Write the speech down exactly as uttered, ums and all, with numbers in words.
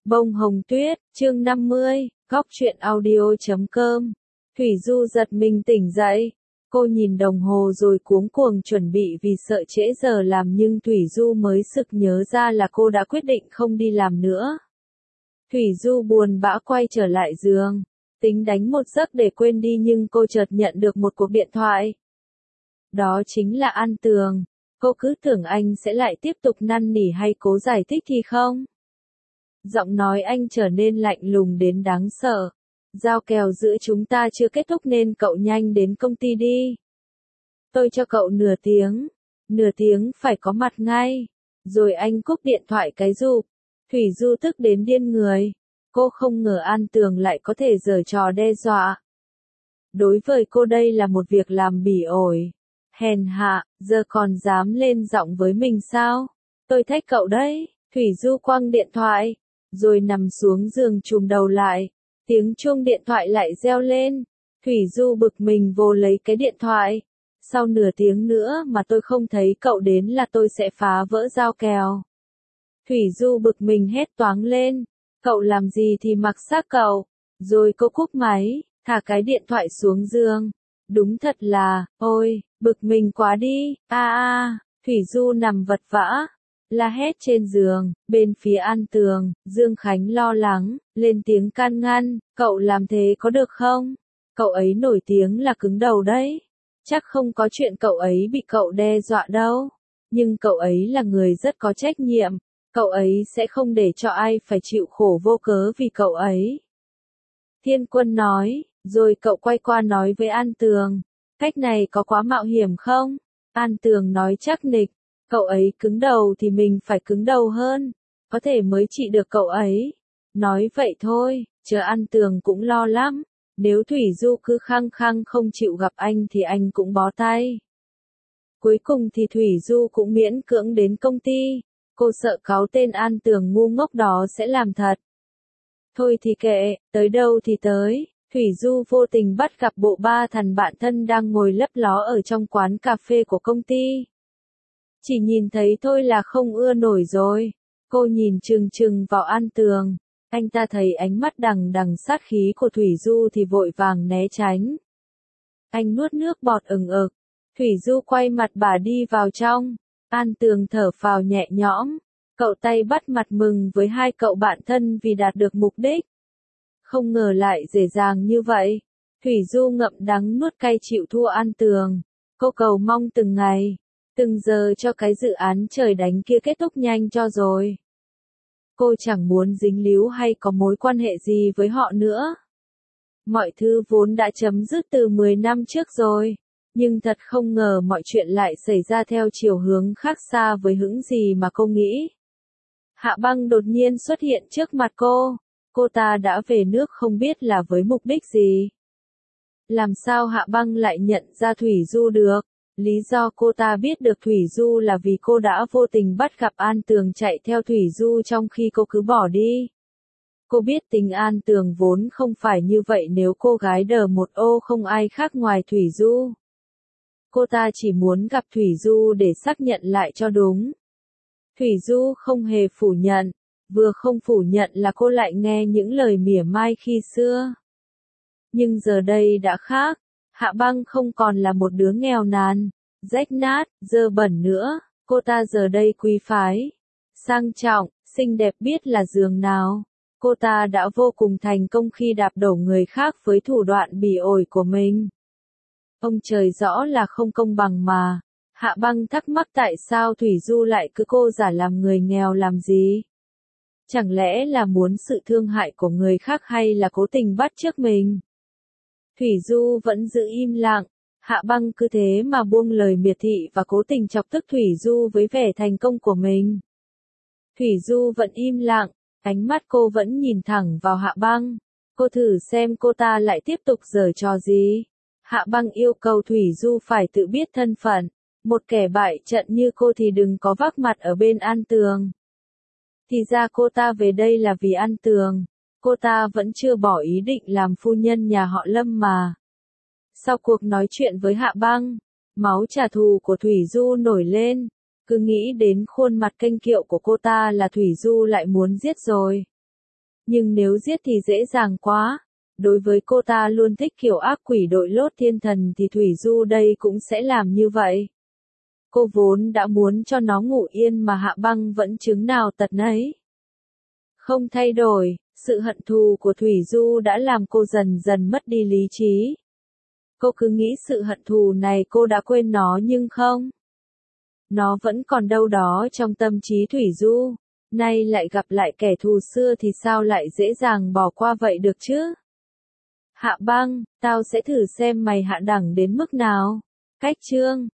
Bông hồng tuyết, chương năm mươi, góc truyện audio chấm com. Thủy Du giật mình tỉnh dậy. Cô nhìn đồng hồ rồi cuống cuồng chuẩn bị vì sợ trễ giờ làm nhưng Thủy Du mới sực nhớ ra là cô đã quyết định không đi làm nữa. Thủy Du buồn bã quay trở lại giường, tính đánh một giấc để quên đi nhưng cô chợt nhận được một cuộc điện thoại. Đó chính là An Tường. Cô cứ tưởng anh sẽ lại tiếp tục năn nỉ hay cố giải thích thì không. Giọng nói anh trở nên lạnh lùng đến đáng sợ. Giao kèo giữa chúng ta chưa kết thúc nên cậu nhanh đến công ty đi. Tôi cho cậu nửa tiếng. Nửa tiếng phải có mặt ngay. Rồi anh cúp điện thoại cái rụp. Thủy Du tức đến điên người. Cô không ngờ An Tường lại có thể giở trò đe dọa. Đối với cô đây là một việc làm bỉ ổi. Hèn hạ, giờ còn dám lên giọng với mình sao? Tôi thách cậu đấy. Thủy Du quăng điện thoại, rồi nằm xuống giường chùm đầu lại. Tiếng chuông điện thoại lại reo lên. Thủy Du bực mình vồ lấy cái điện thoại. Sau nửa tiếng nữa mà tôi không thấy cậu đến là tôi sẽ phá vỡ giao kèo. Thủy Du bực mình hét toáng lên. Cậu làm gì thì mặc xác cậu. Rồi cô cúp máy, thả cái điện thoại xuống giường. Đúng thật là, ôi, bực mình quá đi, a a, Thủy Du nằm vật vã, la hét trên giường, bên phía An Tường, Dương Khánh lo lắng, lên tiếng can ngăn, cậu làm thế có được không? Cậu ấy nổi tiếng là cứng đầu đấy, chắc không có chuyện cậu ấy bị cậu đe dọa đâu, nhưng cậu ấy là người rất có trách nhiệm, cậu ấy sẽ không để cho ai phải chịu khổ vô cớ vì cậu ấy. Thiên Quân nói. Rồi cậu quay qua nói với An Tường, cách này có quá mạo hiểm không? An Tường nói chắc nịch, cậu ấy cứng đầu thì mình phải cứng đầu hơn, có thể mới trị được cậu ấy. Nói vậy thôi, chờ An Tường cũng lo lắm, nếu Thủy Du cứ khăng khăng không chịu gặp anh thì anh cũng bó tay. Cuối cùng thì Thủy Du cũng miễn cưỡng đến công ty, cô sợ cáu tên An Tường ngu ngốc đó sẽ làm thật. Thôi thì kệ, tới đâu thì tới. Thủy Du vô tình bắt gặp bộ ba thằng bạn thân đang ngồi lấp ló ở trong quán cà phê của công ty. Chỉ nhìn thấy thôi là không ưa nổi rồi. Cô nhìn chừng chừng vào An Tường. Anh ta thấy ánh mắt đằng đằng sát khí của Thủy Du thì vội vàng né tránh. Anh nuốt nước bọt ừng ực. Thủy Du quay mặt bà đi vào trong. An Tường thở phào nhẹ nhõm. Cậu tay bắt mặt mừng với hai cậu bạn thân vì đạt được mục đích. Không ngờ lại dễ dàng như vậy. Thủy Du ngậm đắng nuốt cay chịu thua An Tường. Cô cầu mong từng ngày, từng giờ cho cái dự án trời đánh kia kết thúc nhanh cho rồi. Cô chẳng muốn dính líu hay có mối quan hệ gì với họ nữa. Mọi thứ vốn đã chấm dứt từ mười năm trước rồi. Nhưng thật không ngờ mọi chuyện lại xảy ra theo chiều hướng khác xa với những gì mà cô nghĩ. Hạ Băng đột nhiên xuất hiện trước mặt cô. Cô ta đã về nước không biết là với mục đích gì. Làm sao Hạ Băng lại nhận ra Thủy Du được? Lý do cô ta biết được Thủy Du là vì cô đã vô tình bắt gặp An Tường chạy theo Thủy Du trong khi cô cứ bỏ đi. Cô biết tính An Tường vốn không phải như vậy nếu cô gái đờ một ô không ai khác ngoài Thủy Du. Cô ta chỉ muốn gặp Thủy Du để xác nhận lại cho đúng. Thủy Du không hề phủ nhận. Vừa không phủ nhận là cô lại nghe những lời mỉa mai khi xưa. Nhưng giờ đây đã khác, Hạ Băng không còn là một đứa nghèo nàn, rách nát, dơ bẩn nữa, cô ta giờ đây quý phái, sang trọng, xinh đẹp biết là giường nào. Cô ta đã vô cùng thành công khi đạp đổ người khác với thủ đoạn bỉ ổi của mình. Ông trời rõ là không công bằng mà. Hạ Băng thắc mắc tại sao Thủy Du lại cứ cô giả làm người nghèo làm gì? Chẳng lẽ là muốn sự thương hại của người khác hay là cố tình bắt chước mình? Thủy Du vẫn giữ im lặng, Hạ Băng cứ thế mà buông lời miệt thị và cố tình chọc tức Thủy Du với vẻ thành công của mình. Thủy Du vẫn im lặng, ánh mắt cô vẫn nhìn thẳng vào Hạ Băng. Cô thử xem cô ta lại tiếp tục giở trò gì. Hạ Băng yêu cầu Thủy Du phải tự biết thân phận. Một kẻ bại trận như cô thì đừng có vác mặt ở bên An Tường. Thì ra cô ta về đây là vì An Tường. Cô ta vẫn chưa bỏ ý định làm phu nhân nhà họ Lâm mà. Sau cuộc nói chuyện với Hạ Băng, máu trả thù của Thủy Du nổi lên. Cứ nghĩ đến khuôn mặt kênh kiệu của cô ta là Thủy Du lại muốn giết rồi. Nhưng nếu giết thì dễ dàng quá. Đối với cô ta luôn thích kiểu ác quỷ đội lốt thiên thần thì Thủy Du đây cũng sẽ làm như vậy. Cô vốn đã muốn cho nó ngủ yên mà Hạ Băng vẫn chứng nào tật nấy. Không thay đổi, sự hận thù của Thủy Du đã làm cô dần dần mất đi lý trí. Cô cứ nghĩ sự hận thù này cô đã quên nó nhưng không. Nó vẫn còn đâu đó trong tâm trí Thủy Du. Nay lại gặp lại kẻ thù xưa thì sao lại dễ dàng bỏ qua vậy được chứ? Hạ Băng, tao sẽ thử xem mày hạ đẳng đến mức nào. Cách chương